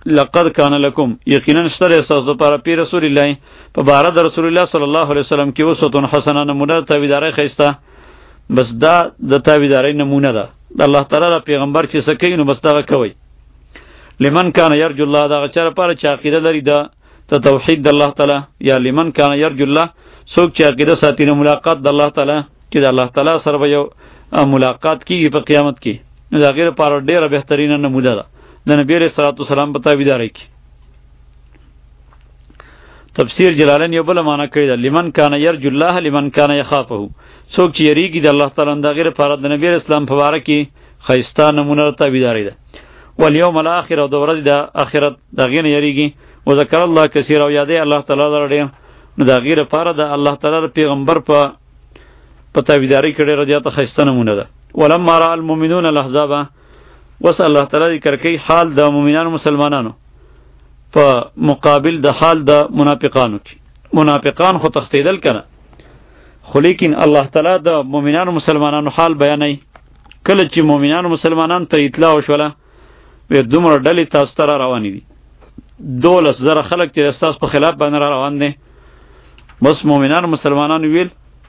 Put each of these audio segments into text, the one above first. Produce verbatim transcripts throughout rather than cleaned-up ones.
لقد کان لکم یقینا شتر احساس لپاره پی رسول الله په باره د رسول الله صلی الله علیه وسلم کې اسوه حسنه نمونه تابعداري خیسته. بس دا د تابعداري نمونه ده د الله تعالی پیغمبر چې سکه نو بس دا کوي. لمن کان یرجو الله دا چر لپاره چې عقیده لري دا ته توحید د الله تعالی، یا لمن کان یرجو الله څوک چې عقیده ساتي نو ملاقات د الله تعالی کې د الله تعالی سره به یو ملاقات کیږي په قیامت کې. نو دا غیر لپاره ډیره بهترینه نمونه ده د نبی علیہ الصلوۃ والسلام په تابعداري کې. تفسیر جلالین یو بل معنا کړی ده لمن کان یرجو الله لمن کان یخافه، څوک چې یریږي د الله تعالی د غیر لپاره د نبی اسلام په باره کې خیسته نمونه تابعداري ده. والیوم الاخر او د ورځې د آخرت د غیر یریږي او ذکر الله کثیر او یادې الله تعالی لري. نو د غیر لپاره د الله تعالی پیغمبر په په تابعداري کې ډیره زیاته خیسته نمونه ده. ولما را المؤمنون الاحزاب، وس الله تعالی ذکر کوي حال د مؤمنانو مسلمانانو په مقابل د حال د منافقانو کې. منافقان خو تختیدل کنه، خو لیکن الله تعالی د مؤمنانو مسلمانانو حال بیانوي. کله چې مؤمنانو مسلمانان ته اطلاع وشوله وې دومره ډلې تاسو ته را روانې دي، دولس زره خلک چې ستاسو په خلاف باندې را روان دي، بس مؤمنانو مسلمانانو ویل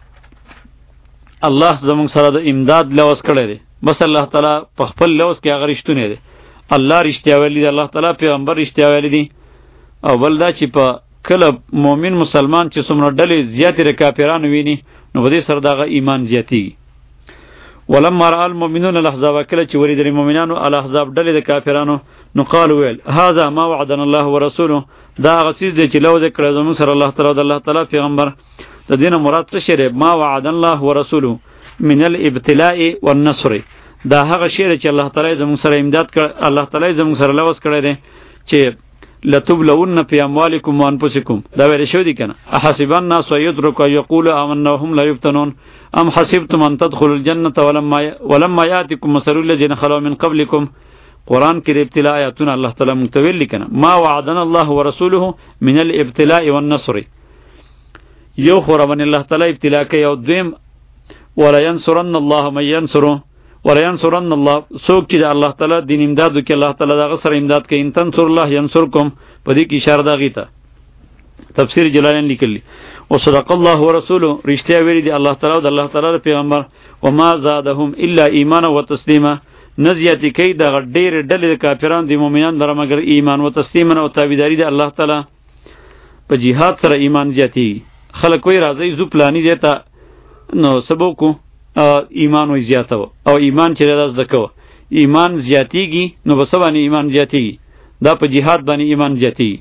الله زموږ سره د امداد لوس کړی دی. بس الله تعالی په خپل لوس کې هغه رښتونه دی، الله رښتیا ویلي دی، الله تعالی پیغمبر رښتیا ویلي دی. او بل دا چې په کله مؤمن مسلمان چې څومره ډلې زیاتې د کافرانو ویني نو په دې سره دغه ایمان زیاتېږي. ولما رأى المؤمنون الاحزاب، کله چې ولیدل مؤمنانو الاحزاب ډلې د کافرانو نو قالوا ویل هذا ما وعدنا الله ورسوله، دا هغه څیز دی چې لوځ کړی زموږ سره الله تعالی او د الله تعالی پیغمبر. د دې نه مراد څه شی دی؟ ما وعد الله ورسوله من الابتلاء والنصر، دا هغه شی دی چې الله تعالی زموږ سره امداد کړ، الله تعالی زموږ سره لوس کړی دی چې لتبلون فی اموالکم وانفسکم، دا ویل شوی دی کنه. احسب الناس یترکوا یقولوا آمنا وهم لا یفتنون ام حسبتم ان تدخلوا الجنة ولما ولما یاتکم مثل الذین خلوا من قبلکم. قرآن کې د ابتلاء آیاتونه الله تعالی متویل لیکنه. ما وعدنا الله ورسوله من الابتلاء والنصر، یو خوربن الله تعالی ابتلاء کوي او دویم ولا ينصرن الله من ينصره ولا ينصرن الله، څوک چې الله تعالی دین امداد وکړي الله تعالی دغه سره امداد کوي. ان تنصر الله ينصركم، په دې کې اشاره ده غیته. تفسیر جلالین لیکلی او صدق الله ورسوله، رښتیا ویلي دی الله تعالی او د الله تعالی پیغمبر. وما زادهم الا ایمانا وتسلیما، نزیاتی کوي دغه ډېر ډلې د کافرانو د مؤمنانو لره مگر ایمان و تسلیما او تابعداري د الله تعالی. په جهاد سره ایمان زیاتی. خلک وی راځي زو پلانی زیاته نو سبو کو ایمان وی زیاته او ایمان چې راز دکوه ایمان زیاتیږي نو بس باندې ایمان زیاتیږي، دا په جهاد باندې ایمان زیاتیږي.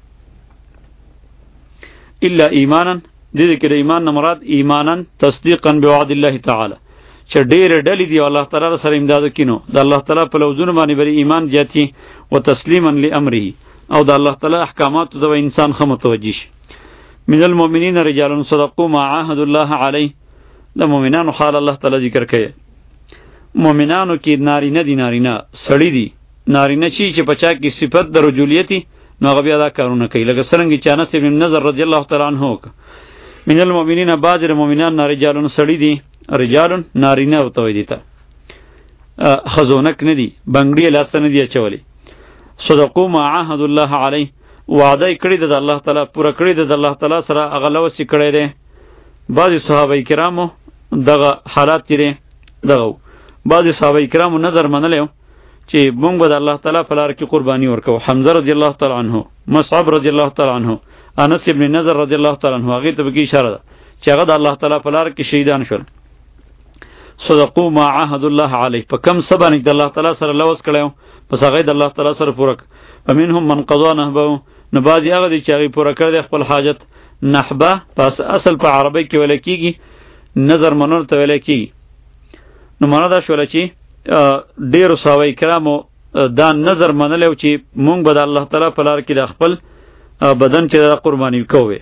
الا ایمانا، دې کې د ایمان نه مراد ایمانا تصدیقا بوعد الله تعالی، چې ډېر ډلې دی الله تعالی سره امداد کینو د الله تعالی په لوزونه باندې بری ایمان زیاتی او تسلیما لامره، او د الله تعالی احکامات د انسان خو متوجه شي. من المؤمنین رجال صدقوا ما عاهدوا الله علیه، د مؤمنانو حال الله تعالی ذکر کوي. مؤمنانو کې نارینه دي، نارینه سړی دي، نارینه چی چې پچا کې صفت د رجولیتی نو هغه بیا دا کارونه کوي. لکه څنګه چې انس ابن نضر رضی الله تعالی عنہ من المؤمنین بعض مؤمنان رجال سړی دي، رجال نارینه وتوي دي ته خزونک نه دي، بنگړي لاس نه دي اچولي. صدقوا ما عاهدوا الله علیه، وعده کړی د الله تعالی پوره کړی د الله تعالی سره هغه لوسی کړی دی. بعضی صحابه کرامو دغه حالات تیرې دغه بعضی صحابه کرامو نظر منلو چې مونږ به د الله تعالی په لار کې قرباني ورکو. حمزه رضی الله تعالی عنہ، مصعب رضی الله تعالی عنہ، انس ابن نضر رضی الله تعالی عنہ، هغه ته به اشاره ده چې هغه د الله تعالی په لار کې شهیدان شول. صدقوا ما عاهد الله علیه، په کم سبا نه د الله تعالی سره لوس کړو پس هغه د الله تعالی سره پوره. ومنهم من قضا نحبه، نو بعضی هغه دي چې هغه پوره کړی خپل حاجت. نحبه پس اصل په عربی کې ویل کیږي، نظر منول ته ویل کیږي. نو معنا دا شول چې ډیرو صحابه کرامو دا نظر منلو چې مونږ به د الله تعالی په لار کې د خپل بدن چې د قرباني کوو.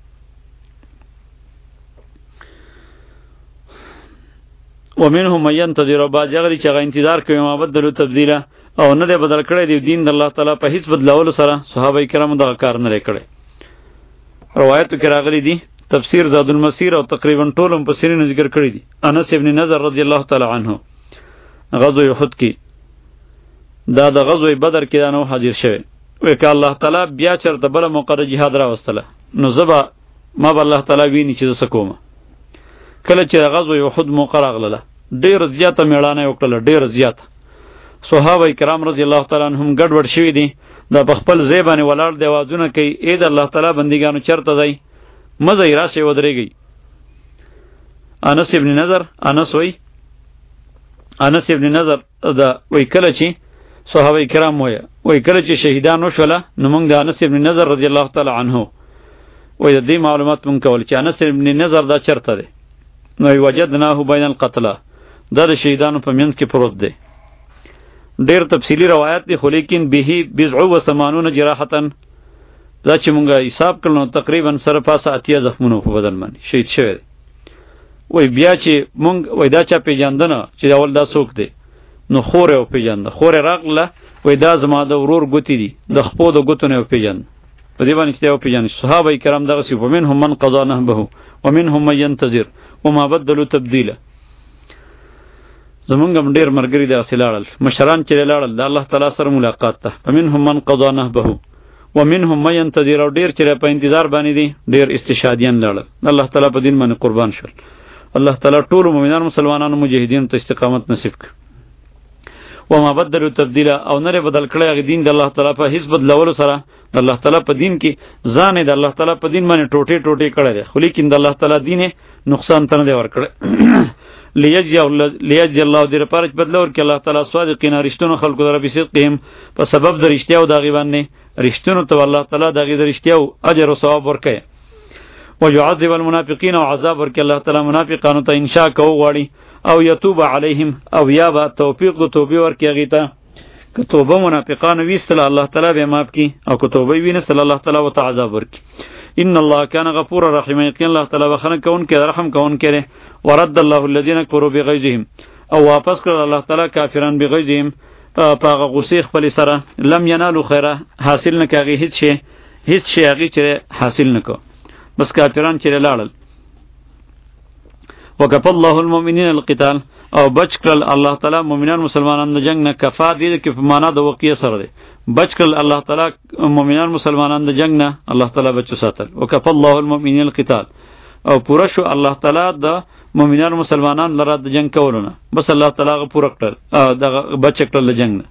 ومنهم من ينتظر، بعض هغه چې هغه انتظار کوي ما بدلو تبدیله او نه دی بدل کړی دی دین د الله تعالی په هیڅ بدلولو سره. صحابه کرامو دا کار نه لري کړی. روایتو کې راغلي دي، تفسیر زاد المسیر او تقریبا ټول مفسرین ذکر کړی دي. انس ابن نضر رضی الله تعالی عنہ غزوه احد کې دا د غزوه بدر کې دا نو حاضر شوی. وی که الله تعالی بیا چرته بل موقع د جهاد راوستله نو زبا ما به الله تعالی ویني چې زه کوم. کله چې غزوه احد موقع راغله ډیر زیاته میړانه وکړه، ډیر زیاته صحابه کرام رضی الله تعالی عنهم ګډوډ شوی دي، دا په خپل ځای باندې ولاړ دی، आवाजونه کوي اې د الله تعالی بندګانو چرته ځئ مزه یې راشي ودرېږئ. انس ابن نظر انس وی انس ابن نظر دا وی کله چې صحابه کرام وای وی کله چې شهیدان وشوله نو موږ د انس ابن نظر رضی الله تعالی عنه وی د دې معلومات مونږ کول چې انس ابن نظر دا چرته دی نو وجدناه بین القتلى، دا د شهیدانو په منځ کې پروت دی. ډیر تفصیلی روایت دی خو لیکن به بضع و ثمانون جراحتن، دا چې مونږه حساب کړو تقریبا سره پاسه اتیا زخمونه په بدن باندې شهید شوی دی. وی بیا چې مونږ وی دا چا پیژندنه چې اول دا څوک دی نو خور او پیژنده، خور راغله وی دا زما د ورور ګوتی دي، د خپو د ګوتونه او پیژند په دې باندې چې او پیژند. صحابه کرام دغه سی ومنهم من قضا نهبه ومنهم من ينتظر وما بدلوا تبديلا. زمونږ هم ډیر مرګري د اصلاړل مشران چې لاړل د الله تعالی سره ملاقات ته، ومنهم من قضا نهبه ومنهم من ينتظر، او ډیر چې په انتظار باندې دي، ډیر استشهادیان لاړل الله تعالی په دین باندې قربان شول. الله تعالی ټول مؤمنان مسلمانانو مجاهدین ته استقامت نصیب کړي. وما بدلوا تبديلا، او نه بدل کړی هغه دین د الله تعالی په هیڅ بدلولو سره. د الله تعالی په دین کې ځان د الله تعالی په دین باندې ټوټه ټوټه کړی دی، خو لیکن د الله تعالی دین نقصان تنه دی ورکړی. لیجزی لیجزی الله دې لپاره چې بدل ورکړي الله تعالی صادقین رښتونو خلکو در به صدقهم په سبب د رښتیاو د غیبان نه رښتونو ته الله تعالی د غیب رښتیاو اجر او ثواب ورکړي. ويعذب المنافقین، او عذاب ورکړي الله تعالی منافقانو ته انشاء کو غواړي، او یتوب علیهم، او یا با توفیق د توبې ورکړي هغه ته. که توبه منافقانو ویستله الله تعالی به معاف کړي، او که توبه وینستله الله تعالی وته عذاب ورکړي. ان الله کان غفور رحیم، یقینا الله تعالی بخنه کون کې رحم کون کې. ورد الله الذين كفروا بغيظهم، او واپس کړ الله تعالی کافران بغیظهم پاغه غصه خپل سره. لم ینالو خیره، حاصل نه کاږي هیڅ شی، هیڅ شی هغه چې حاصل نکو، بس کافران چې لاړل. وکف الله المؤمنین القتال، او بچ کړل الله تعالی مؤمنان مسلمانان د جنگ نه. کفا دې کې په معنا د وقیه سره دی، بچ کړل الله تعالی مؤمنان مسلمانان د جنگ نه، الله تعالی بچو ساتل. وکف الله المؤمنین القتال، او پورا شو الله تعالی د مؤمنان مسلمانان لره د جنگ کولونه، بس الله تعالی غ پورا کړل د بچ کړل د جنگ نه.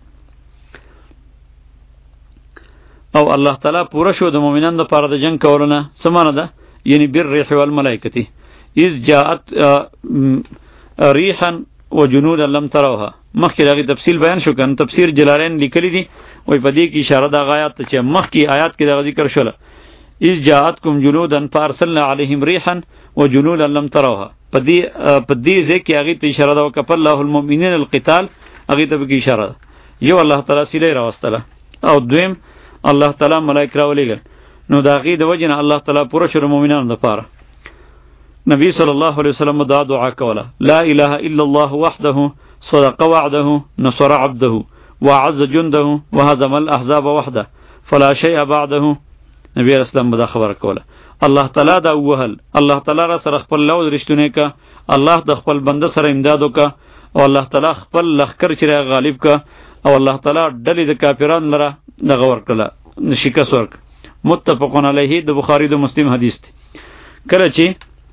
او الله تعالی پورا شو د مؤمنان لپاره د جنگ کولونه سمانه ده، یعنی بر ریح والملائکه اذ جاءت ریحا وجنودا لم تروها. مخکې دغه تفصیل بیان شو کنه، تفسیر جلالین لیکلی دي وای په دې کې اشاره د آیات ته چې مخکې آیات کې دغه ذکر شوله اذ جاءتكم جنودا فارسلنا عليهم ريحا وجنودا لم تروها. په دې په دې ځکه هغه ته اشاره ده وکف الله المؤمنین القتال، هغه ته به اشاره ده. یو الله تعالی سیله راوستله، او دویم الله تعالی ملائکه راولېګل، نو دا غي د وجنه الله تعالی پوره شر مؤمنانو لپاره. نبی صلی الله علیه وسلم دا دعا کوله، لا اله الا الله وحده صدق وعده نصر عبده وعز جنده وهزم الاحزاب وحده فلا شيء بعده. نبی اسلام دا خبر کوله، الله تعالی دا وهل، الله تعالی را سره خپل لوز رښتونه کا، الله د خپل بنده سره امداد وکا، او الله تعالی خپل لخر چې غالب کا، او الله تعالی ډلې د کافرانو لره دغه ورکړه شکست ورک. متفقون علیه د بخاری د مسلم حدیث دی. کله چې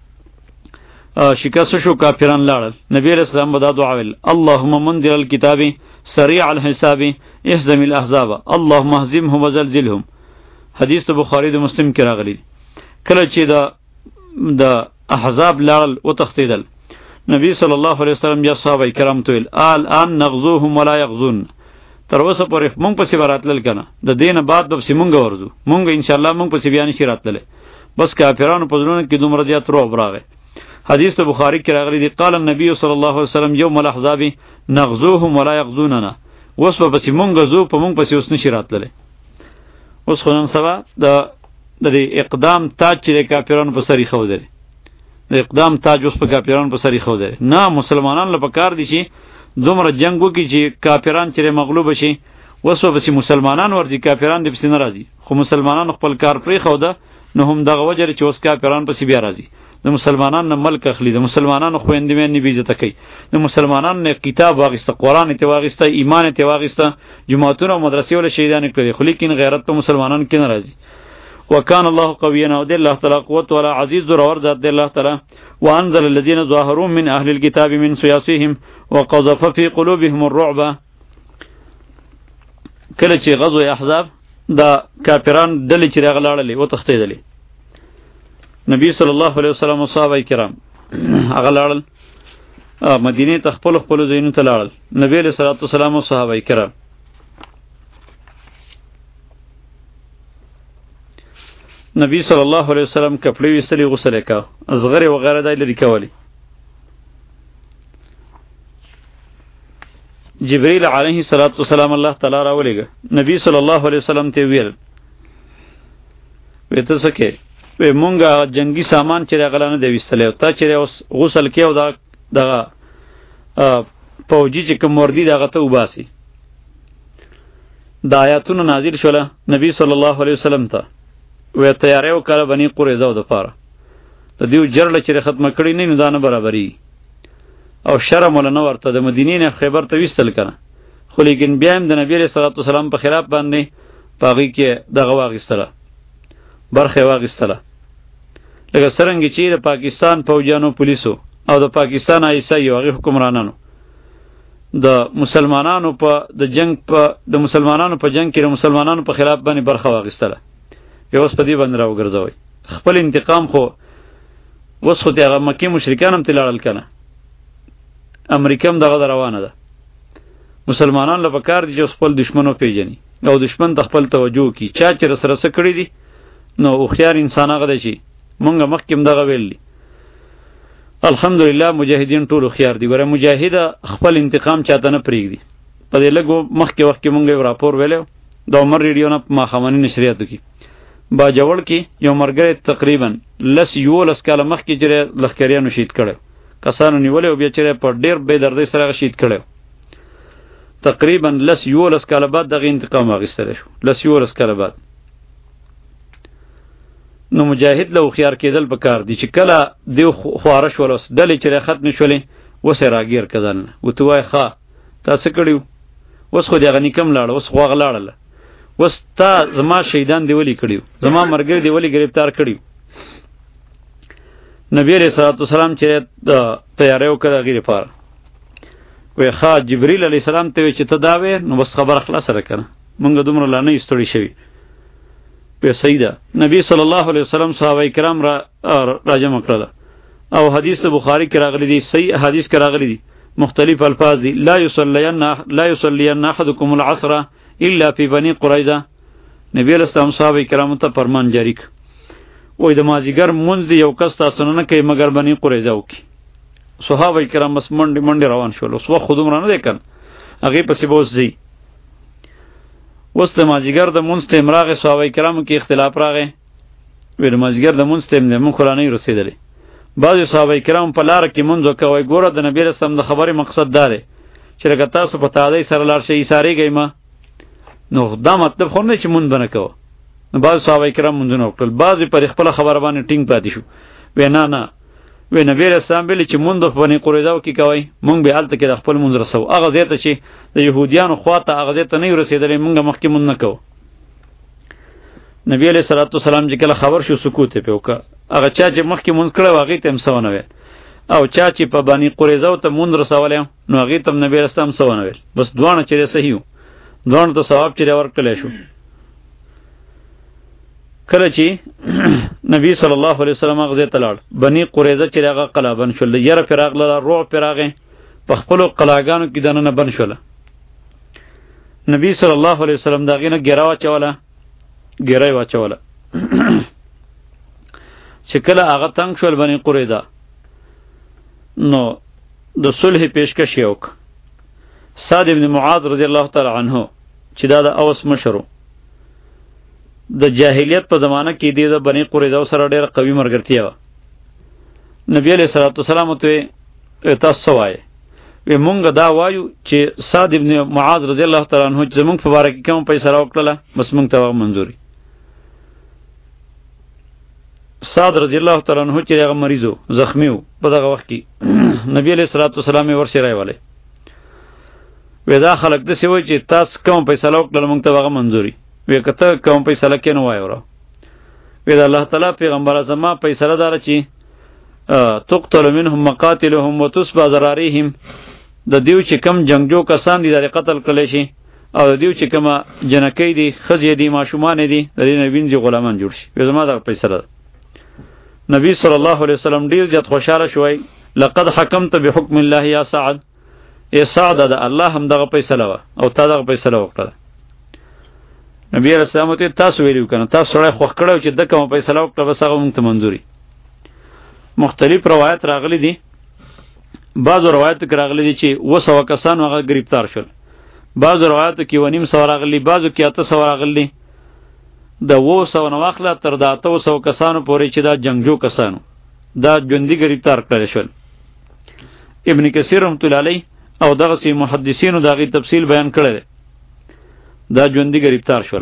شکست شو کافران لاړل، نبی علیہ السلام بدا دعا ویل، اللهم منذر الكتاب سریع الحساب اهزم الاحزاب اللهم اهزمهم وزلزلهم. حدیث بخاری د مسلم کې راغلی. کله چې د د احزاب لاړل او تختیدل، نبی صلی الله علیه وسلم یا صحابه کرام ته ویل، الان نغزوهم ولا يغزون. تر اوسه پورې مونږ په سیبراتل کنه، د دینه بعد د سیمونګ ورزو مونږ ان شاء الله مونږ په سیبیان شي راتله، بس کافرانو په ځلون کې دومره زیات روح براغه. حدیث بخاری کې راغلی دی، قال النبي صلی الله علیه وسلم یوم الاحزاب نغزوهم ولا يغزوننا. وس په سیمونګ زو په مونږ په سیوس نشي راتله. اوس خو نن سبا د د اقدام تاج چې کافرانو په سری خو دی، د اقدام تاج اوس په کافرانو په سری خو دی. نه مسلمانان له پکار دي چې دومره جنگو کې چې کافران چې مغلوب شي، وسو به مسلمانان ورځي کافران دې پس نه راځي، خو مسلمانان خپل کار پرې خو ده، نو هم دغه وجه چې اوس کافران پس بیا راځي. د مسلمانانو ملک اخلي، د مسلمانانو خويندې مې بې عزت کوي، د مسلمانانو نه کتاب واغسته، قرآن ته واغسته، ایمان ته واغسته، جماعتونه او مدرسې ول شهیدان کړي، خو لیکن غیرت په مسلمانانو کې ناراضي. وکان الله قویا، او د الله تعالی قوت والا عزیز ذو اور ذات دی الله تعالی. وانزل الذين ظاهروا من اهل الكتاب من سياسهم وقذف في قلوبهم الرعب. کله چې غزوه احزاب دا کافران دلی چې راغلاړلې و تختیدلې، نبی صلی الله علیه وسلم او صحابه کرام هغه لاړل مدینه ته، خپل خپل ځایونو ته لاړل. نبی علیہ الصلوۃ والسلام او صحابه کرام نبی صلی الله علیه وسلم کپڑے وستلی، غسل وکاو، ازغره وغیرہ دای لري کولی. جبرئیل علیه الصلاۃ والسلام الله تعالی را ولېګه، نبی صلی الله علیه وسلم ته ویل وته سکه و مونږه جنگی سامان چې راغلانه دی وستلی، تا چې غسل کې او دا دغه فوجي چې کوم وردی دغه ته وباسي. د آیاتونو نازل شوله نبی صلی الله علیه وسلم ته و تیارې وکړه بنی قریظه د پاره د دیو جرړه چې ختمه کړی نه نو دا نه برابرۍ او شرم ولا نه ورته د مدینې نه خیبر ته وستل کنه، خو لیکن بیا هم د نبی صلی الله علیه وسلم په خلاف باندې پاغي کې دغه واغستله، برخه واغستله. لکه څنګه چې د پاکستان فوجانو پولیسو او د پاکستان ایسایو هغه حکمرانانو د مسلمانانو په د جنگ په د مسلمانانو په جنگ کې د مسلمانانو په خلاف باندې برخه واغستله، یو اوس په دې باندې راوګرځوي خپل انتقام. خو اوس خو دغه مکه مشرکان هم تلاړل کنه، امریکا هم دغه روانه ده. مسلمانان له پکار دي چې خپل دشمنو پیژني او دشمن ته خپل توجه کی، چا چې سره سره کړی دي نو او خيار انسان هغه دی چې مونږه مخکې دغه ویلی. الحمدلله مجاهدین ټول خيار دي، ګوره مجاهد خپل انتقام چاته نه پریږدي. په دې لګو مخکې وخت کې مونږ یو راپور ویلو د عمر ریډیو نه ما خمنی نشریاتو کې با جوړ کې یو مرګره تقریبا لس یو لس کاله مخکې چې لخکریانو شهید کړو، کسانو نیولې او بیا چې په ډیر بے دردی سره شهید کړو. تقریبا لس یو لس کاله بعد دغه انتقام اخیستل شو، لس یو لس کاله بعد. نو مجاهد له خيار کېدل پکار دي چې کله دیو خوارش ولوس ډلې چې ختم شولې وسه راګیر کزن و تو وای ښا تاسو کړیو وس خو دغه نکم لاړ، وس خو غلاړل، وس تا زما شهیدان دی ولی کړیو، زما مرګر دی ولی گرفتار کړیو. نبی علیہ الصلوۃ والسلام چې تیارې وکړه غیر پار وای ښا جبرئیل علیہ السلام ته چې ته دا وې نو بس خبر خلاص سره کنه، مونږ دومره لا نه استړی شوی په سیدا. نبی صلی الله علیه وسلم صحابه کرام را راجم کړل او حدیث بخاری کې راغلی دی، صحیح حدیث کې راغلی دی، مختلف الفاظ دي. لا یصلین لا یصلین احدکم العصر الا فی بنی قریظه. نبی علیہ السلام صحابه کرام ته فرمان جاری ک وای د مازیګر مونږ دی یو کس تاسو نه کوي مگر بنی قریظه وکي. صحابه کرام بس منډي منډي روان شول، اوس وخت خودم رانه دی کن هغه پسې بوس دی. وست مازیګر د مونږ ته امراغه صحابه کرامو کې اختلاف راغی، ویل مازیګر د مونږ ته نه مونږ خلانه رسیدلې. بعضی صحابه کرام په لار کې مونږ کوي، ګوره د نبی رسول د خبرې مقصد دا دی چې لکه تاسو په تادی سره لار شي ساری گئی ما نو دا مطلب خو نه چې مونږ بنه کوو. نو بعض صحابه کرام مونږ نه وکړل، بعضی پر خپل خبره باندې ټینګ پاتې شو، وینا نه وی نبی رسول بیل چې مونږ په بنی قریظه کې کوي مونږ به حالت کې د خپل مونږ رسو، هغه زیاته چې د يهوديانو خواته هغه زیاته نه رسیدلې مونږ مخکې مونږ نه کوو. نبی علیہ الصلوۃ والسلام چې کله خبر شو سکوت په وکړه، هغه چا چې مخکې مونږ کړه واغې تم سونه ویل او چا چې په بنی قریظه ته مونږ رسولې نو هغه تم نبی رسول هم سونه ویل، بس دوانه چې صحیح وو، دوانه ته ثواب چې ورکړل شو. کله چې نبی صلی الله علیه وسلم هغه ته لاړ بنی قریظه چې هغه قلابن شول، یره فراغ له روح فراغه په خپل قلاګانو کې دنه بن شول. نبی صلی الله علیه وسلم داغه نه ګراوه چوله ګرای واچوله. چې کله هغه تنگ شول بنی قریظه نو د صلح پیشکش یې وک. سعد ابن معاذ رضی الله تعالی عنه چې دا د اوس مشرو د جاهلیت په زمانہ کې دی د بنی قریظه سره ډېر قوي مرګرتیا و. نبی علیہ الصلوۃ والسلام ته تاسو وایي و مونږ دا وایو چې سعد ابن معاذ رضی الله تعالی عنہ چې مونږ په باره کې کوم پیسې راوکړه بس مونږ ته منظوري. سعد رضی الله تعالی عنہ چې هغه مریضو زخمی وو په دغه وخت کې نبی علیہ الصلوۃ والسلام یې ورسره راولې ودا خلک د سی وای چې تاسو کوم فیصله وکړل موږ ته هغه منظوري وې کته کوم فیصله کې نه وای ورو ودا الله تعالی پیغمبر اعظم فیصله دار چې تقتل منهم مقاتلهم وتسبى ذراريهم د دیو چې کم جنگجو کسان دي د قتل کړي شي او د دیو چې کم جنکی دي خزې دي ماشومان دي د دې نبینځي غلامان جوړ شي په زما د فیصله نبی صلی الله علیه وسلم ډیر زیات خوشاله شوی لقد حکمت بحکم الله یا سعد ای سعد د الله هم دغه فیصله وا او تا دغه فیصله وکړه نبی علیہ السلام ته تاسو ویلو کنه تاسو سره خوښ کړو چې د کوم فیصله وکړه بس هغه مونږ ته منظوري مختلف روایت راغلي دي بعضو روایت کې راغلي دي چې وسو کسان هغه گرفتار شول بعضو روایت کې ونیم سو راغلي بعضو کې اته سو راغلي د وو سو نو واخله تر د اته سو کسانو پورې چې دا جنگجو کسانو دا ژوندۍ گرفتار کړل شول ابن کثیر رحمۃ اللہ علیہ او دغه سی محدثینو دغه تفصیل بیان کړل دا ژوندۍ گرفتار شول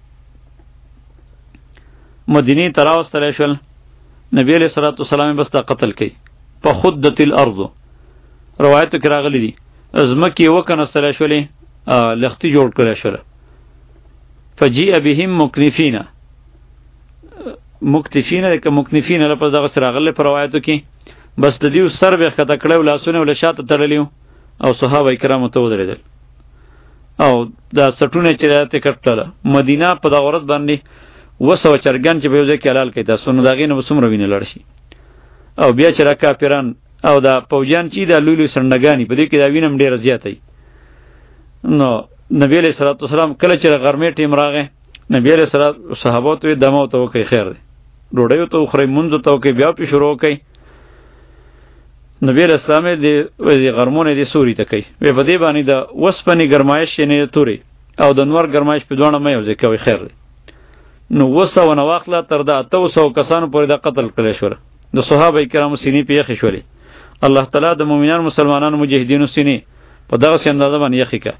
مدینه تراوستل شول نبی علیہ الصلوۃ والسلام بس تا قتل کړي په خدت الارض روایت کې راغلي دي ازمکه وکنه شولې لختی جوړ کړل شول فجیء بهم مکنفین مکتفین که مکنفین لپس دغه سره راغلی په روایتو کې بس د دیو سر به ښکته کړی و لاسونه ول شاته تړلی او صحابه کرامو ته ودرېدل او دا سټونه چې راته کټله مدینه په دغه ورځ باندې اوه سوه چرګان چې به یو ځای کې حلال کړي تاسو نو د هغې نه به څومره وینې لاړ شي او بیا چې را کافران او دا پوجان چې دا لوی لوی سنډګانې په دې کې دا وینه هم ډېره زیاته وي نو نبی علیہ الصلوۃ والسلام کله چې غرمې ټیم راغی نبی علیہ الصلوۃ صحابه ته دمو ته وکي خیر دی ډوډۍ ته خوري منځ ته وکي بیا په شروع کوي نبی علیہ السلام دې غرمونه دې سوري ته کوي وی په دې باندې د وسپنې ګرمایش نه توري او د نور ګرمایش په دوه مې یو ځای کوي خیر دی نو وسو نه واخله تر دا اته سو کسانو پورې د قتل کړل شو د صحابه کرامو سینې په یخې شولې الله تعالی د مؤمنانو مسلمانانو مجاهدینو سینې په دغه سي اندازه باندې یخې کا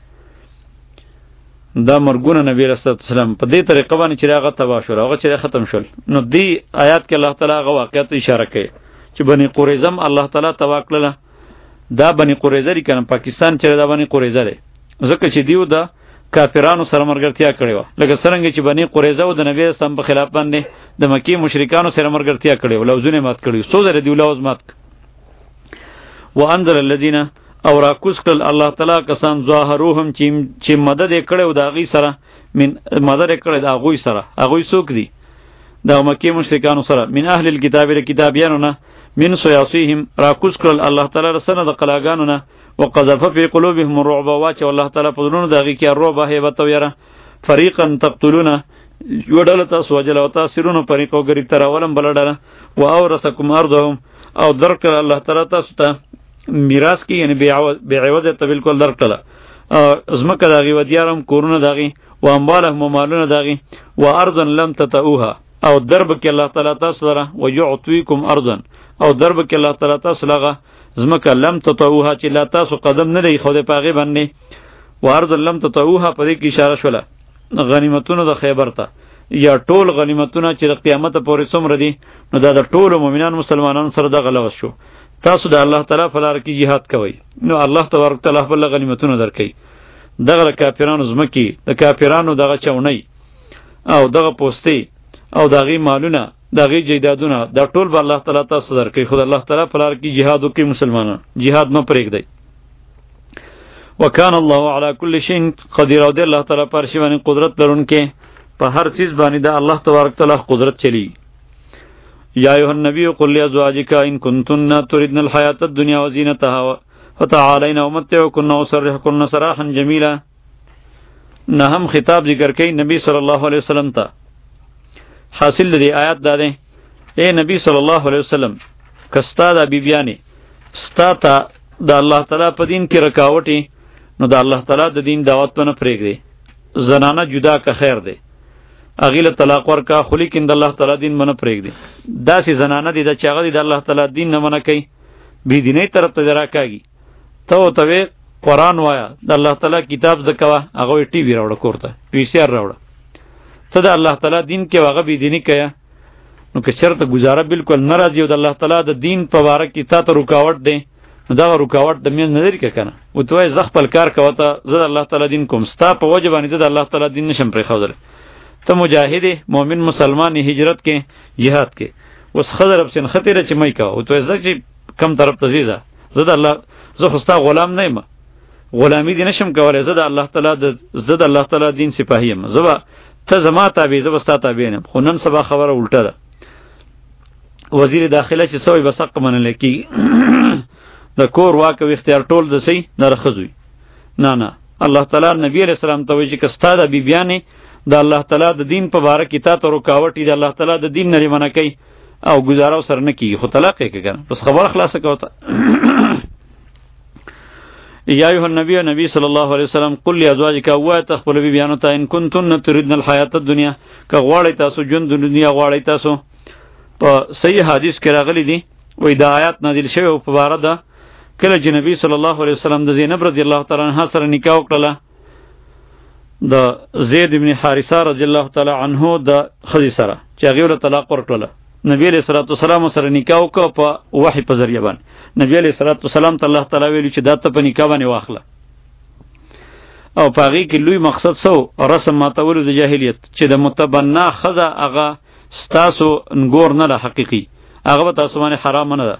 دا مرګونه نبی رسول الله سلام په دې طریقه باندې چې هغه تبا شو هغه چې ختم شول نو دی آیات کې الله تعالی هغه واقعیت اشاره کوي چې بنی قریظه الله تعالی تبا کړله دا بنی قریظه لري کنه پاکستان چې دا بنی قریظه لري ځکه چې دیو دا کافرانو سره مرګرتیا کړې و لکه څنګه چې بنی قریظه او د نبی اسلام په خلاف باندې د مکی مشرکانو سره مرګرتیا کړې و لوزونه مات کړې سو زره دی لوز مات وانذر الذين او راکوس کړل الله تعالی کسان ظاهروهم چې چې مدد کړو دا غي سره من مدد کړو دا غوي سره هغه څوک دي دا مکی مشرکانو سره من اهل الكتاب الكتابيانو نه من سياسيهم راکوس کړل الله تعالی رسنه د قلاګانو نه وقذف في قلوبهم الرعب واچ الله تعالی په دونو دغه کې الرعب هيبت ويره فريقا تقتلون یوډل تاسو وجل او تاسرونو فريقو غریب تر ولم بلډه او اورسکم ارضهم او درک الله تعالی تاسو ته میراث کی یعنی بی عوض ته بالکل درکړه ازمکه داغي و دیارم کورونه داغي و اموالهم مالونه داغي و ارضا لم تطئوها او درب کې الله تعالی تاسو سره و يعطيكم ارضا او درب کې الله تعالی تاسو لغه ازمکه لم تطئوها چې لا تاسو قدم نه لې خو د پاغي باندې و ارضا لم تطئوها په دې کې اشاره شوله غنیمتونو د خیبر ته یا ټول غنیمتونه چې د قیامت پورې څومره دي نو دا د ټول مؤمنان مسلمانانو سره د غلوس شو تاسو د الله تعالی په لار کې jihad کوئ نو الله تبارک تعالی بل غنیمتونه درکړي دغه کافرانو زمکی د کافرانو دغه چونی او دغه پوسټي او دغه مالونه دغه جیدادونه د ټول به الله تعالی تاسو درکړي خو الله تعالی په لار کې jihad وکړي مسلمانانو jihad نه پرېږدي وکانه الله علی کل شیء قدیر او د الله تعالی پر شی باندې قدرت لرونکي په هر چیز باندې د الله تبارک تعالی قدرت چلی یا ایها النبی قل لازواجک ان کنتن تردن الحیاة الدنیا وزینتها فتعالین امتعکن وسرحکن سراحا جمیلا نهم خطاب ذکر کئی نبی صلی اللہ علیہ وسلم تا حاصل دی آیات دادیں اے نبی صلی اللہ علیہ وسلم کستا دا بیبیانی ستا تا دا اللہ تعالی پا دین کی رکاوٹی نو دا اللہ تعالی دا دین دعوت پا نپریک دی زنانہ جدا کا خیر دی اغیل طلاق ورکا خو لیکن د الله تعالی دین منه پرېږدي داسې زنانه دي د چې هغه د الله تعالی دین نه منه کوي بېدینۍ طرف ته دې راکاږي ته ورته وې قرآن وایه د الله تعالی کتاب زده کوه هغه وایي ټي وي راوړه کور ته وي سي آر راوړه ته د الله تعالی دین کې هغه بېدیني کوه نو که چرته گزاره بالکل ناراضي او د الله تعالی د دین په باره کې تا ته رکاوټ دی نو دا رکاوټ د مینځ نه لري کنه او ته زه خپل کار کوته زه د الله تعالی دین کوم ستا په وجه باندې زه د الله تعالی دین نشم پرې خوذل ته مجاهد مؤمن مسلمان هجرت کې jihad کې اوس خضر اب سن خطیره چې مې کا او ته زه چې کم طرف ته زیزه زه د الله زه خو ستا غلام نه یم غلامی دی نشم کولای زه د الله تعالی د زه د الله تعالی دین سپاهی یم زه ته زما تابع زه ستا تابع نه خو نن سبا خبره الټه ده وزیر داخله چې سوی بسق منل کی د کور واکو اختیار ټول د سي نرخصوي نه نه الله تعالی نبی علیہ السلام ته وی چې کستا د بیبیانې د الله تعالی د دین په باره کې تا ته رکاوټ دی الله تعالی د دین نه منع کوي او گزارو سر نه کی خو طلاق یې کنه بس خبر خلاصه کوته یا ایها النبی نبی صلی الله علیه وسلم قل لازواجک و تخبل بیبیانو ته ان کنتن تريدن الحیات الدنیا که غواړی تاسو ژوند د دنیا غواړی تاسو په صحیح حدیث کې راغلی دی وې د آیات نازل شوی په باره ده کله چې نبی صلی الله علیه وسلم د زینب رضی الله تعالی عنها سره نکاح وکړه د زید ابن حارثه رضی الله تعالی عنه د خدی سره چې هغه له طلاق ورکړه نبی علیہ الصلوۃ والسلام سره نکاح وکړه په وحی په ذریعہ باندې نبی علیہ الصلوۃ والسلام ته الله تعالی ویلو چې دا ته په نکاح باندې واخله او پاغي کې لوی مقصد سو رسم ماتول د جاهلیت چې د متبنا خزه هغه ستاسو نګور نه له حقيقي هغه تاسو باندې حرام نه ده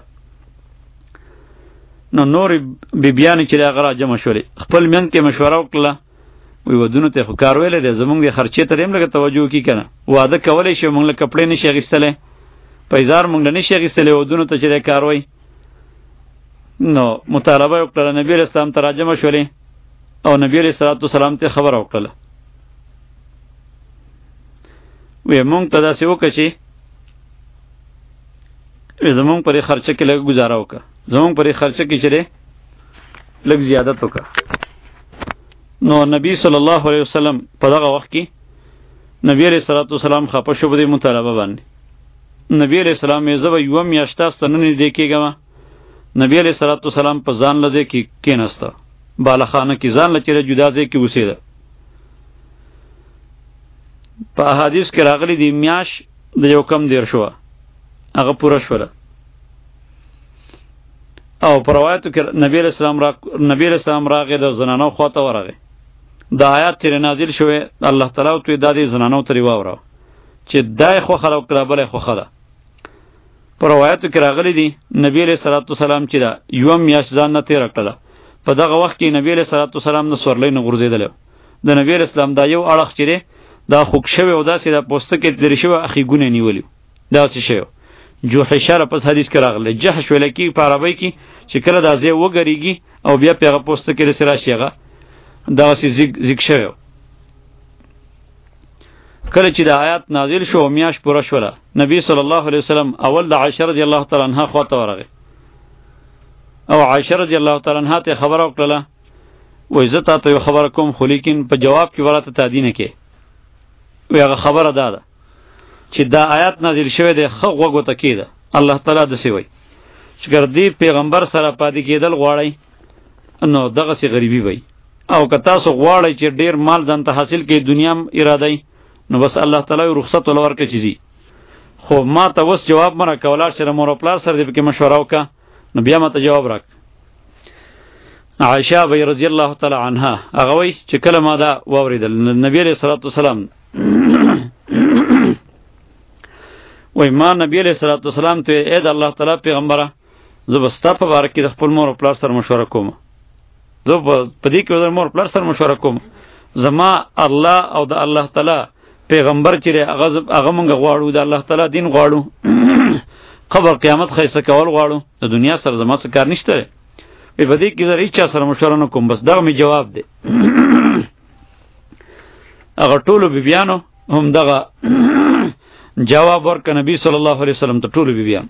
نو نور بیبیان چې هغه را جمع شولې خپل من کې مشوره وکړه وی ودونو ته خو کار ویل دي زمونږ د خرچې ته هم لګه توجه کی کنه واده کولای شي مونږ له کپړې نشي غیستله پیزار مونږ نه نشي غیستله ودونو ته چې کار وای نو مطالبه وکړه نبی رسول الله ترجمه شولې او نبی علیہ الصلوۃ والسلام ته خبر وکړه وی مونږ ته داسې وکړه چې زمونږ پرې خرچه کې لږ گزاره وکړه زمونږ پرې خرچه کې چره لږ زیادت وکړه نو نبی صلی الله علیه وسلم په دغه وخت کې نبی علیہ الصلوۃ والسلام خپه شو په مطالبه باندې نبی علیہ السلام یې زو یوم یاشتا ستنه دې کېګما نبی علیہ الصلوۃ والسلام په ځان لځه کې کېناسته بالخانه کې ځان لچره جدا ځای کې وسیده په احادیث کې راغلي دی میاش د یو کم دیر شو هغه پوره شوله او پر روایتو کې نبی علیہ السلام را نبی علیہ السلام راغی د زنانو خواته ورغی د آیات تیر نازل شوه الله تعالی او توی د دې زنانو تری واوره چې دای خو خلق کړه بل خو خدا پر روایتو کې راغلي دی نبی علیہ الصلوۃ والسلام چې دا یوم میاش ځان نه تیر کړه په دغه وخت کې نبی علیہ الصلوۃ والسلام نو سورلې نه غورځیدل د نبی علیہ السلام دا یو اړخ چیرې دا خوک شوی او دا سي دا پوسټ کې درې شوی اخی ګونه نیولی دا څه شی جو حشره پس حدیث کې راغله جهش ولکی په عربی کې چې کله دا ځای وګریږي او بیا پیغه پوسټ کې رسرا شيغه دا سي زیګ زیګ شوی کله چې دا آیات نازل شو میاش پوره شوله نبی صلی الله علیه وسلم اول د عائشه رضی الله تعالی عنها خواته ورغه او عائشه رضی الله تعالی عنها ته خبر وکړه و عزت ته خبر کوم خو لیکن په جواب کې ورته تادینه کې وی هغه خبره ده چې دا آیات نازل شوه د خو غوغو تکیده الله تعالی د سی وای چې ګردی پیغمبر سره پاتې کېدل غواړي نو دغه سی غریبي وای او که تاسو غواړئ چې ډیر مال ځان ته حاصل کړئ دنیا م اراده نو بس الله تعالی رخصت ولور کې چیزی خو ما ته وس جواب مره کولار سره مور پلار سره دې کې مشوره وکړه نو بیا ما ته جواب راک عائشہ رضی الله تعالی عنها هغه وای چې کله ما دا واوریدل نبی علیہ الصلوۃ والسلام وای ما نبی علیہ الصلوۃ والسلام ته اې د الله تعالی پیغمبره زبستا په باره کې د خپل مور او پلار سره مشوره کوم زه په دې کې د مور پلار سره مشوره کوم زما الله او د الله تعالی پیغمبر چې هغه هغه مونږ غواړو د الله تعالی دین غواړو قبر قیامت خیسه کول غواړو د دنیا سره زما څه کار نشته په دې کې زه هیڅ سره مشوره نه کوم بس دا می جواب دی هغه ټولو بیبیانو هم دغه جواب ورک نبی صلی الله علیه وسلم ته ټولو بیبیان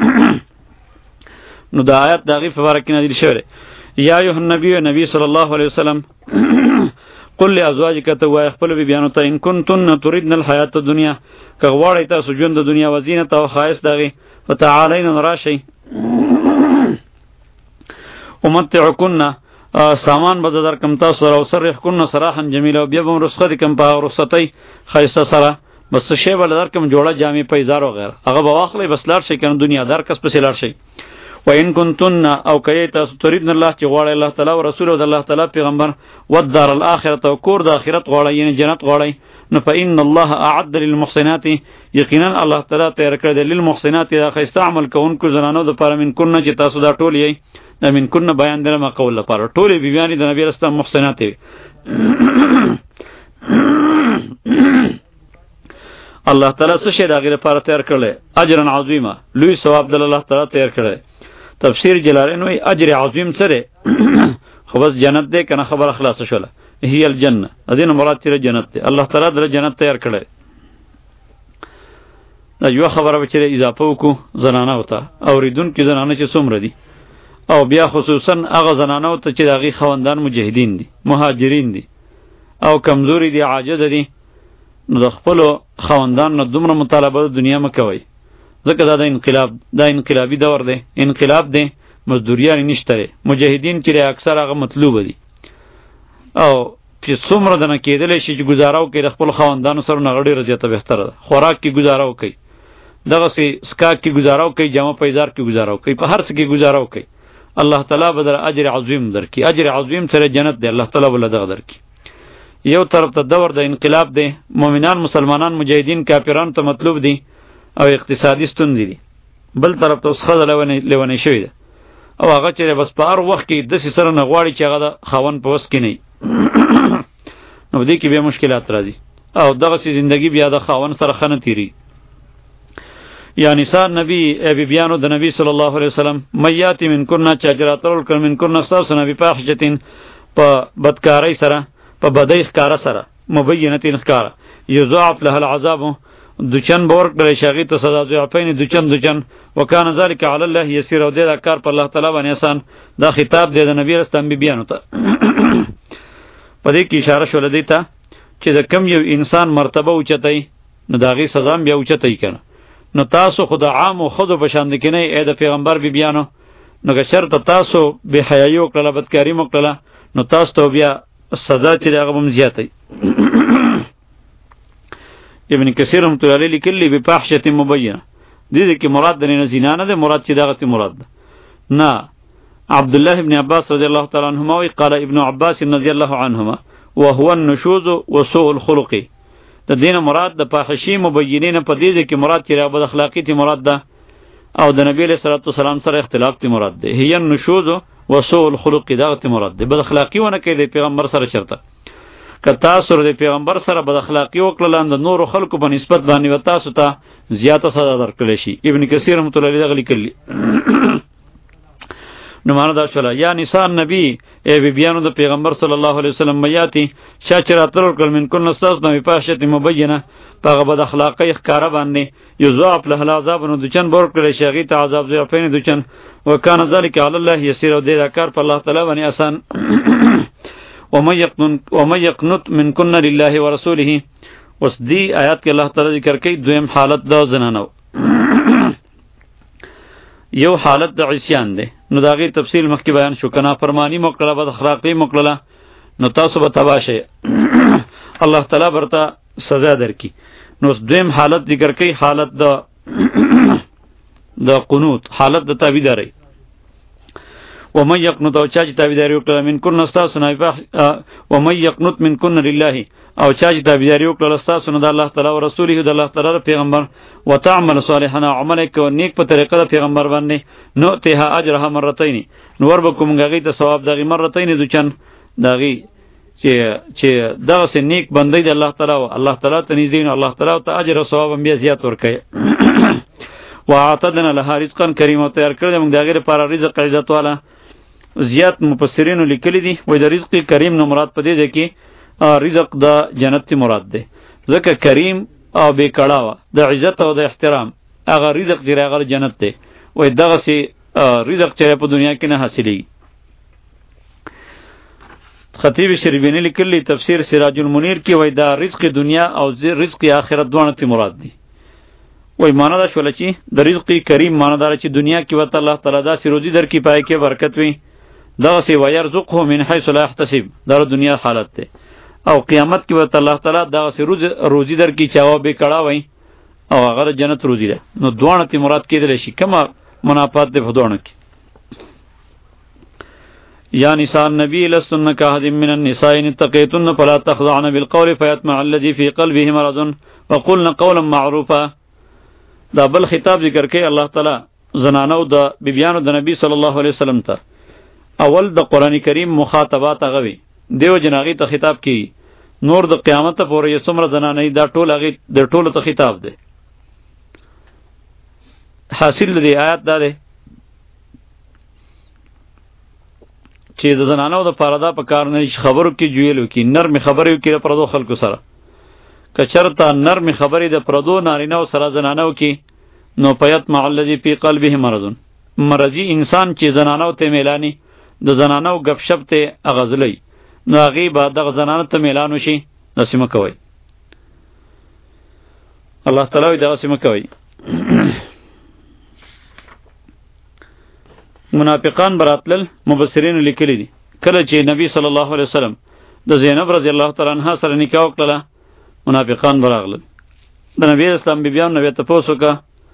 نو دا آیات دغه فبارک نازل شوه یا ایه النبی نبی صلی الله علیه وسلم قل لازواجک تو وای خپل بیبیانو ته ان کنتن تريدن الحیات الدنیا که غواړی تاسو ژوند د دنیا وزینت او خاص دغه فتعالین راشی امتعکن سامان بز در کم تاسو سره او سرح کن سراحا جمیل او بیا بم رسخت کم په رخصتی خیسه سره بس شی بل درکم جوړه جامې پیزار او غیر هغه به واخلې بس لاړ شي کنه دنیا دار کس پسې لاړ شي. و ان کنتن او کای تاسو تريدن الله چې غواړي الله تعالی او رسول او الله تعالی پیغمبر و دار الاخرته او کور د اخرت غواړي یعنی جنت غواړي نو فإن الله اعد للمحسنات یقینا الله تعالی تیار کړی دی للمحسنات دا خیسته عمل کوونکو زنانو د پاره من کنه چې تاسو دا ټول یې دا من کنه بیان درم قول لپاره ټول بیبیانی د نبی رسول محسنات وي. الله تعالی څه شی دا غیر لپاره تیار کړل اجر عظیمه لوی ثواب د الله تعالی تیار کړی. تفسیر جلالین وی اجر عظیم سره خو بس جنت دی کنه خبر خلاص شوله هی الجنه ادین مراد تیر جنت دی الله تعالی در جنت تیار کړی. دا یو خبره چې اضافه وکړو زنانه وته اوریدون کې زنانه چې څومره دي او بیا خصوصا هغه زنانه وته چې دغه خوندان مجاهدین دي مهاجرین دي او کمزوري دي عاجز دي نو د خپل خوندان نو دومره مطالبه دنیا مکوي ځکه دا د انقلاب دا انقلابی دور دی انقلاب دی مزدوریان نشته مجاهدین چې اکثر هغه مطلوب دي او چې څومره دنه کېدل شي چې گزاراو کوي خپل خوندانو سره نغړي رضیته بهتره ده خوراک کې گزاراو کوي دغه سي سکاک کې گزاراو کوي جامه پیزار کې گزاراو کوي په هر څه کې گزاراو کوي الله تعالی بدر اجر عظیم درکې اجر عظیم سره جنت دی الله تعالی ول دغه درکې. یو طرف ته دور د انقلاب دی مؤمنان مسلمانان مجاهدین کافرانو ته مطلوب دي او اقتصادي ستونزې دي بل طرف ته خزه لونه لونه شوی ده او هغه چې بس په هر وخت کې د سره نه غواړي چې هغه خاون په وس کې نه نو دې کې به مشکلات راځي او دغه سي زندگی بیا د خاون سره خنه تیری. یا نساء نبی ابي بیانو د نبی صلی الله علیه وسلم میات من کنا چاجراتل کر من کنا خاص نبی پاحجتین په بدکاری سره په بدای ښکارا سره مبینتین ښکارا یضاعف له العذاب دوچن بور کړي شاغي ته سزا ضعفین دوچن دوچن وکانه ذلک علی الله یسیر او دا کار په الله تعالی باندې آسان. دا خطاب دی د نبی رستم بیانو ته په دې کې اشاره شول دی ته چې د کم یو انسان مرتبه اوچتای نو داغي سزا بیا اوچتای کنه نو تاسو خود عام او خود په شان کې نه اې د پیغمبر بی بیانو نو که شرط تاسو به حیايو کړه بدکاری مکړه نو تاسو ته بیا سزا چې هغه هم زیاتای. ابن کثیر رحمۃ اللہ علیہ لیکلی به فاحشه مبینه دې کې مراد د نه زنا نه ده مراد چې دغه مراد ده نه. عبد الله ابن عباس رضی الله تعالی عنهما قال ابن عباس رضی الله عنهما وهو النشوز وسوء الخلق د دین مراد د فاحشی مبینین په دې کې مراد چې بد اخلاقی تی مراد ده او د نبی صلی الله علیه وسلم سره اختلاف تی مراد ده. هي النشوز وسوء الخلق دغه تی مراد ده بد اخلاقی ونه کې د پیغمبر سره شرطه کتا سره د پیغمبر سره بد اخلاقی وکړل د نور خلکو په نسبت باندې وتا سو ته زیاته سزا درکړل شي. ابن کثیر رحمۃ اللہ علیہ لیکلی نو معنا دا شولا یا نساء نبی ای بی بیانو د پیغمبر صلی الله علیه وسلم میاتی شاچراتر کل من کن استاذ نو پاشت مبینه پاغه بد اخلاقی ښکارا باندې یذاب له العذاب نو دچن بور کړی شغی ته عذاب زی پین دچن وکانه ذلک علی الله یسیر او دې کار په الله تعالی باندې آسان. ومن یقنط من کن لله ورسوله اوس دی آیات کې الله تعالی ذکر کوي دویم حالت د زنانو یو حالت د عصیان ده نو داغه تفصیل مخکې بیان شو کنا فرمانی مقلله بد اخلاقی مقلله نو تاسو به تباشه الله تعالی برته سزا درکې. نو دویم حالت ذکر کوي حالت د د قنوت حالت د تابعداري ومن یقنط او چا چې تابعداري وکړه من کن استاسو نه ومن یقنط من کن لله او چا چې تابعداري وکړه استاسو نه د الله تعالی او رسوله د الله تعالی پیغمبر وتعمل صالحا عمل کو نیک په طریقه د پیغمبر باندې نو ته اجرها مرتين نور بكم غی ته ثواب دغه مرتين دچن دغه چې چې دغه سه نیک بندي د الله تعالی او الله تعالی ته نږدې نو الله تعالی ته اجر او ثواب هم زیات ورکړي. واعتدنا لها رزقا کریما تیار کړل موږ دغه لپاره رزق عزت والا. زیات مفسرینو لیکلی دي وای د رزق کریم نو مراد پدې ده کې رزق د جنت مراد ده ځکه کریم او بے کړهوا د عزت او د احترام هغه رزق دی هغه جنت ده وای دغه سي رزق چې په دنیا کې نه حاصلېږي. خطیب شریبینی لیکلی تفسیر سراج المنیر کې وای دا رزق دنیا او رزق آخرت دوه ته مراد دي. وای معنا دا شول چې د رزق کریم معنا دا چې دنیا کې وته الله تعالی دا سی روزي درکې پای کې برکت وي دا سی ويرزقه من حيث لا يحتسب دا دنیا حالت ده او قیامت کې ورته الله تعالی دغسې روز روزي درکړي چې هغه بېکړه وی او هغه د جنت روزي ده. نو دواړه ته مراد کېدلی شي. کومه منافات دی په دواړو کې؟ یا نساء النبی لستن کاحد من النساء ان اتقیتن فلا تخضعن بالقول فیطمع الذی فی قلبه مرض وقلن قولا معروفا. دا بل خطاب ذکر کوي الله تعالی زنانو د بیبیانو د نبی صلی الله علیه وسلم ته. اول د قرآن کریم مخاطبات هغه وي، دیو جن هغې ته خطاب کوي. نور د قیامت پورې یې څومره زنانې دا ټول هغې د ټولو ته خطاب دی. حاصل د دې آیات دا دی چې د زنانو د پاره دا په کار نه چې خبرو کې جویل وکړي، نرمې خبرې وکړي د پردو خلکو سره. که چېرته نرمې خبرې د پردو نارینهو سره زنانه وکړي نو فیطمع الذی فی قلبه مرض، مرضی انسان چې زنانو ته میلانی د زنانو گپ شپ ته اغزلی نو هغې به دغه زنانو ته میلان وشي. داسې مه کوئ. الله تعالی وایي دغسې مه کوئ. منافقان براتلل مبصرینو لیکلی دي. کله چې نبی صلی الله علیه وسلم د زینب رضی الله تعالی عنها سره نکاح وکړله منافقان براغلل. د نبی اسلام بیبیانو نه یې تپوس وکړه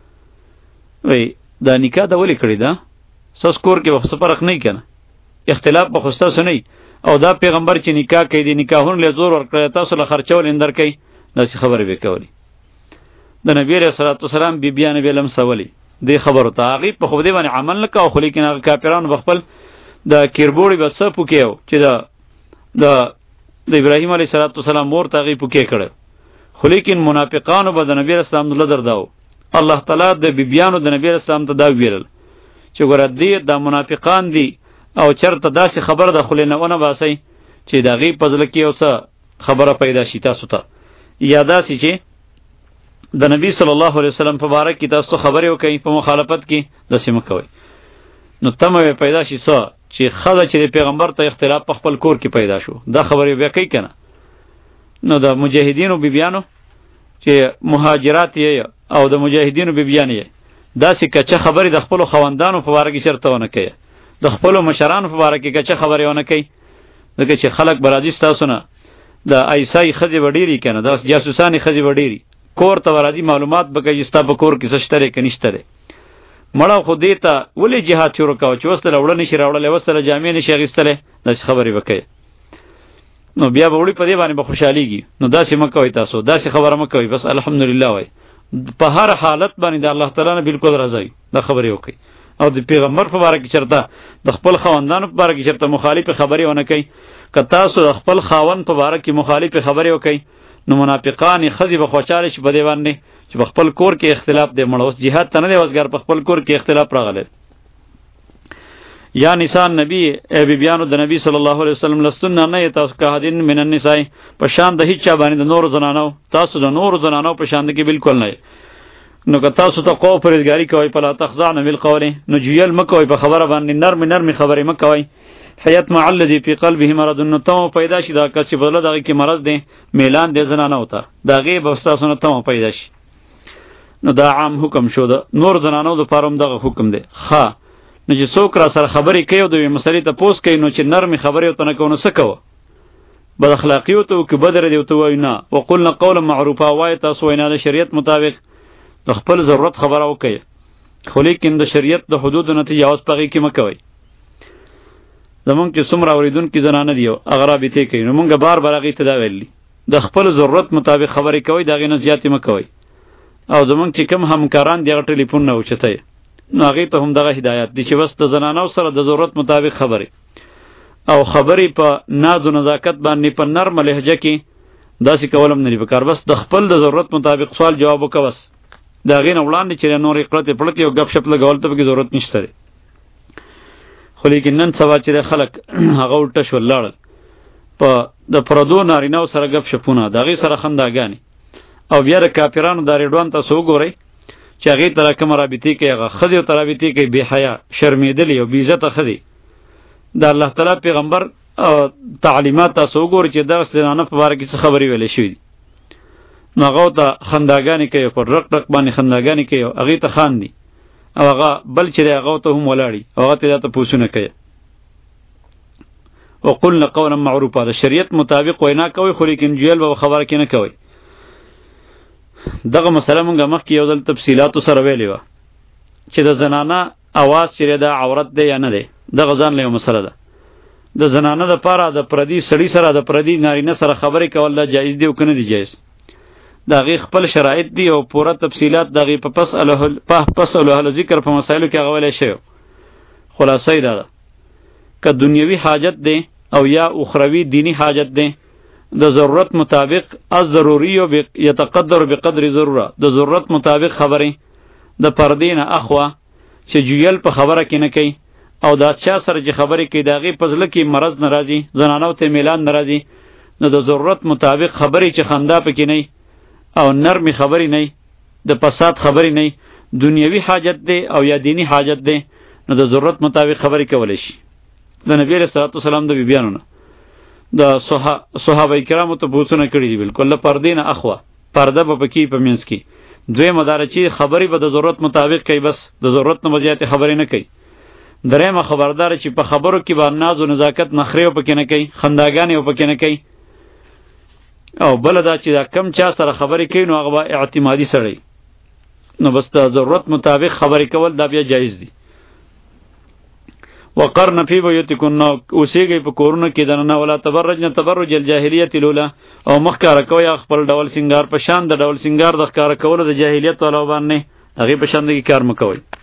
وی دا نکاح د ولې کړې ده؟ ستاسو کور کې به څه فرق نه وي که نه؟ اختلاف به خو ستاسو نه وي. او دا پیغمبر چې نکاح کوي د نکاحونو له زور ورکړی تاسو له خرچه ولې نه درکوئ؟ داسې خبرې به یې کولې. د نبي علیه صلات وسلام بیبیانې به یې لمسولې دې خبرو ته. هغې په خو دې باندې عمل نه کوه، خو لیکن هغه کافرانو به خپل د کیربوړي به څه پوکې و چې د د د ابراهیم علیه صلات وسلام مور ته هغې پوکې کړی، خو لیکن منافقانو به د نبي علیه اسلام نه لدر دا و. الله تعالی د بیبیانو د نبی علیه اسلام ته دا ویلل چې ګوره دې دا منافقان دي او چرته داسې خبره د خولې نه ونه باسئ چې د هغې په زړه کې یو څه خبره پیدا شي تاسو ته، یا داسې چې د نبی صلی الله علیه وسلم په باره کې تاسو خبرې وکئ په مخالفت کې، داسې مه کوئ. نو تمه به پیدا شي څه چې ښځه چې د پیغمبر ته اختلاف په خپل کور کې پیدا شو، دا خبرې بیا کوي که نه؟ نو د مجاهدینو بیبیانو چې مهاجرات یې او د مجاهدینو بیبیان یې داسې کچه خبرې د خپلو خاوندانو په باره کې چېرته ونه کوي، د خپلو مشرانو په باره کې کچه خبرې ونه کوي. ځکه چې خلک به راځي ستاسو نه د ایسای ښځې به ډېرې که نه، د جاسوسانې ښځې به ډېرې کور ته به راځي معلومات به کوي چې ستا په کور کې څه شته دی که نشته دی. مړه خو دې ته ولې جهاد شروع کوه چې اوس ته له وړه نشي راوړلی، اوس ته له جامې نشي اخیستلی، داسې خبرې به کوي. نو بیا به وړي په دې باندې به خوشحالېږي. نو داسې مه کوئ، تاسو داسې خبره مه کوئ، بس الحمدلله وایي. په هر حالت باندې د الله تعالی نه بالکل راضی وي، دا خبرې وکړئ. او د پیغمبر په باره کې چېرته د خپل خاوندانو په باره کې چېرته مخالفې خبرې ونه کوئ. که تاسو د خپل خاوند په باره کې مخالفې خبرې وکئ نو منافقانې ښځې به خوشحاله شي په دې باندې چې په خپل کور کې اختلاف دی. مړه اوس جهاد ته نه دی وزګار، په خپل کور کې اختلاف راغلی. یا نساء النبی، ای بیبیانو د نبی صلی الله علیه وسلم لستن نه یې تاسو کاحدین من النساء، په شان د هیڅ چا باندې د نورو زنانو، تاسو د نورو زنانو په شان کې بالکل نه. نو که تاسو ته قو پرهیزګاري کوئ فلا تخضعن بالقول، نو جویل مه کوئ په خبره باندې، نرمې نرمې خبرې مه کوئ. فیطمع الذی فی قلبه مرض، نو تمه پیدا شي دا کس چې په زړه د هغې کې مرض دی، میلان دی زنانو ته، د هغې به ستاسو نه تمه پیدا شي. نو دا عام حکم شو، د نور زنانو دپاره هم دغه حکم دی. ښه نو چې څوک را سره خبرې کوي او د یوې مسلې تپوس کوي نو چې نرمې خبرې ورته نه کوو نو څه کوه؟ بد اخلاقي ورته وکړي، بدره دې ورته ووایو نه. وقلنا قولا معروفا، وایه تاسو وینا د شریعت مطابق، د خپل ضرورت خبره وکړئ، خو لیکن د شریعت د حدودو نه تجاوز په هغې کې مه کوئ. زمونږ چې څومره اورېدونکي زنانه دي هغه رابطې کوي، نو مونږ بار بار هغې ته دا ویلي د خپل ضرورت مطابق خبرې کوئ، د هغې نه زیاتې مه کوئ. او زمونږ چې کوم همکاران دي هغه ټلیفون نه اوچتئ، نو هغې ته هم دغه هدایت دی چې بس د زنانو سره د ضرورت مطابق خبرې، او خبرې په ناز و نزاکت باندې په نرمه لهجه کې داسې کول هم نه دي پکار. بس د خپل د ضرورت مطابق سوال جواب وکړه، بس د هغې نه وړاندې چې نورې قړتې پړتې او ګپ شپ لګول ته پکې ضرورت نشته دی. خو لیکن نن سبا چې خلک هغه الټه شول، لاړل په د پردو نارینهو سره ګپ شپونه، د هغې سره خنداګانې، او بیا د کافرانو دا ریډوان تاسو وګورئ چې هغې ته را کومه رابطې کوي، هغه ښځې ورته رابطې کوي، بې حیا شرمېدلې او بې عزته ښځې. د الله تعالی پیغمبر تعلیمات تاسو وګورئ چې دغه زنانه په باره کې څه خبرې ویلې شوي دي. نو هغه ورته خنداګانې کوي، پر رق رق باندې خنداګانې کوي، هغې ته خاندي، او هغه بل چې دی هغه ته هم ولاړي او هغه ته دا تپوسونه کوي. وقلنا قولا معروفا. د شریعت مطابق وینا کوي خو لیکن جیل به خبره کې نه کوي. دغه مسله مونږه مخکې یو ځل تفصیلاتو سره ویلې وه چې د زنانه اواز چې دا عورت دی یا نه دی، دغه ځان له یو مسله ده. د زنانه دپاره د پردي سړي سره د پردي نارینه سره خبرې کول دا جایز دی او که نه دی جایز. د هغې خپل شرایط دي او پوره تفصیلات د هغې په پس په پس الوهل ذکر په مسایلو کې هغه ویلی شوی. خلاصه یې دا ده که دنیوي حاجت دی او یا اخروي دینی حاجت دی، د ضرورت مطابق از ضروری و یتقدر بقدر ضروره، د ضرورت مطابق خبرې د پردې نه اخوا چې جویل په خبره کې نه کوي او دا چا سره چې خبرې کوي د هغې په زړه کې مرض نه راځي، زنانو ته میلان نه راځي، نو د ضرورت مطابق خبرې چې خندا پکې نه او نرمې خبرې نه، د فساد خبرې نه، دنیوي حاجت دی او یا دینی حاجت دی، نو د ضرورت مطابق خبرې کولی شي. د نبی علیه الصلاة والسلام د بیبیانو نه د صحابه کرامو ته بوسونه کړي دي، بالکل له پردې نه اخوا پرده به پکې په منځ کې. دویمه داره چې خبرې به د ضرورت مطابق کوي، بس د ضرورت نه زیاتې خبرې نه کوي. دریمه خبردار چې په خبرو کې به ناز و نزاکت نخرې پکې نه کوي، خنداګانې پکې نه کوي. او بله دا چې دا کم چا سره خبرې کوي نو هغه به اعتمادي سړی، نو بس د ضرورت مطابق خبرې کول دا بیا جایز دي. وقرن فی بیوتکن، اوسیږئ په کورونو کې دننه، ولا تبرجن تبرج الجاهلیت الاولی، او مخ ښکاره کوئ خپل ډول سینګار په شان د ډول سینګار د ښکاره کولو د جاهلیت والا باندې، هغې په شان دغې کار مه کوئ.